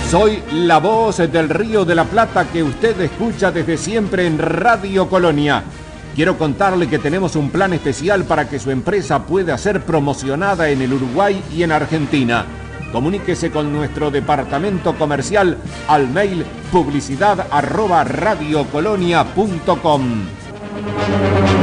Soy la voz del Río de la Plata que usted escucha desde siempre en Radio Colonia. Quiero contarle que tenemos un plan especial para que su empresa pueda ser promocionada en el Uruguay y en Argentina. Comuníquese con nuestro departamento comercial al mail publicidad@radiocolonia.com.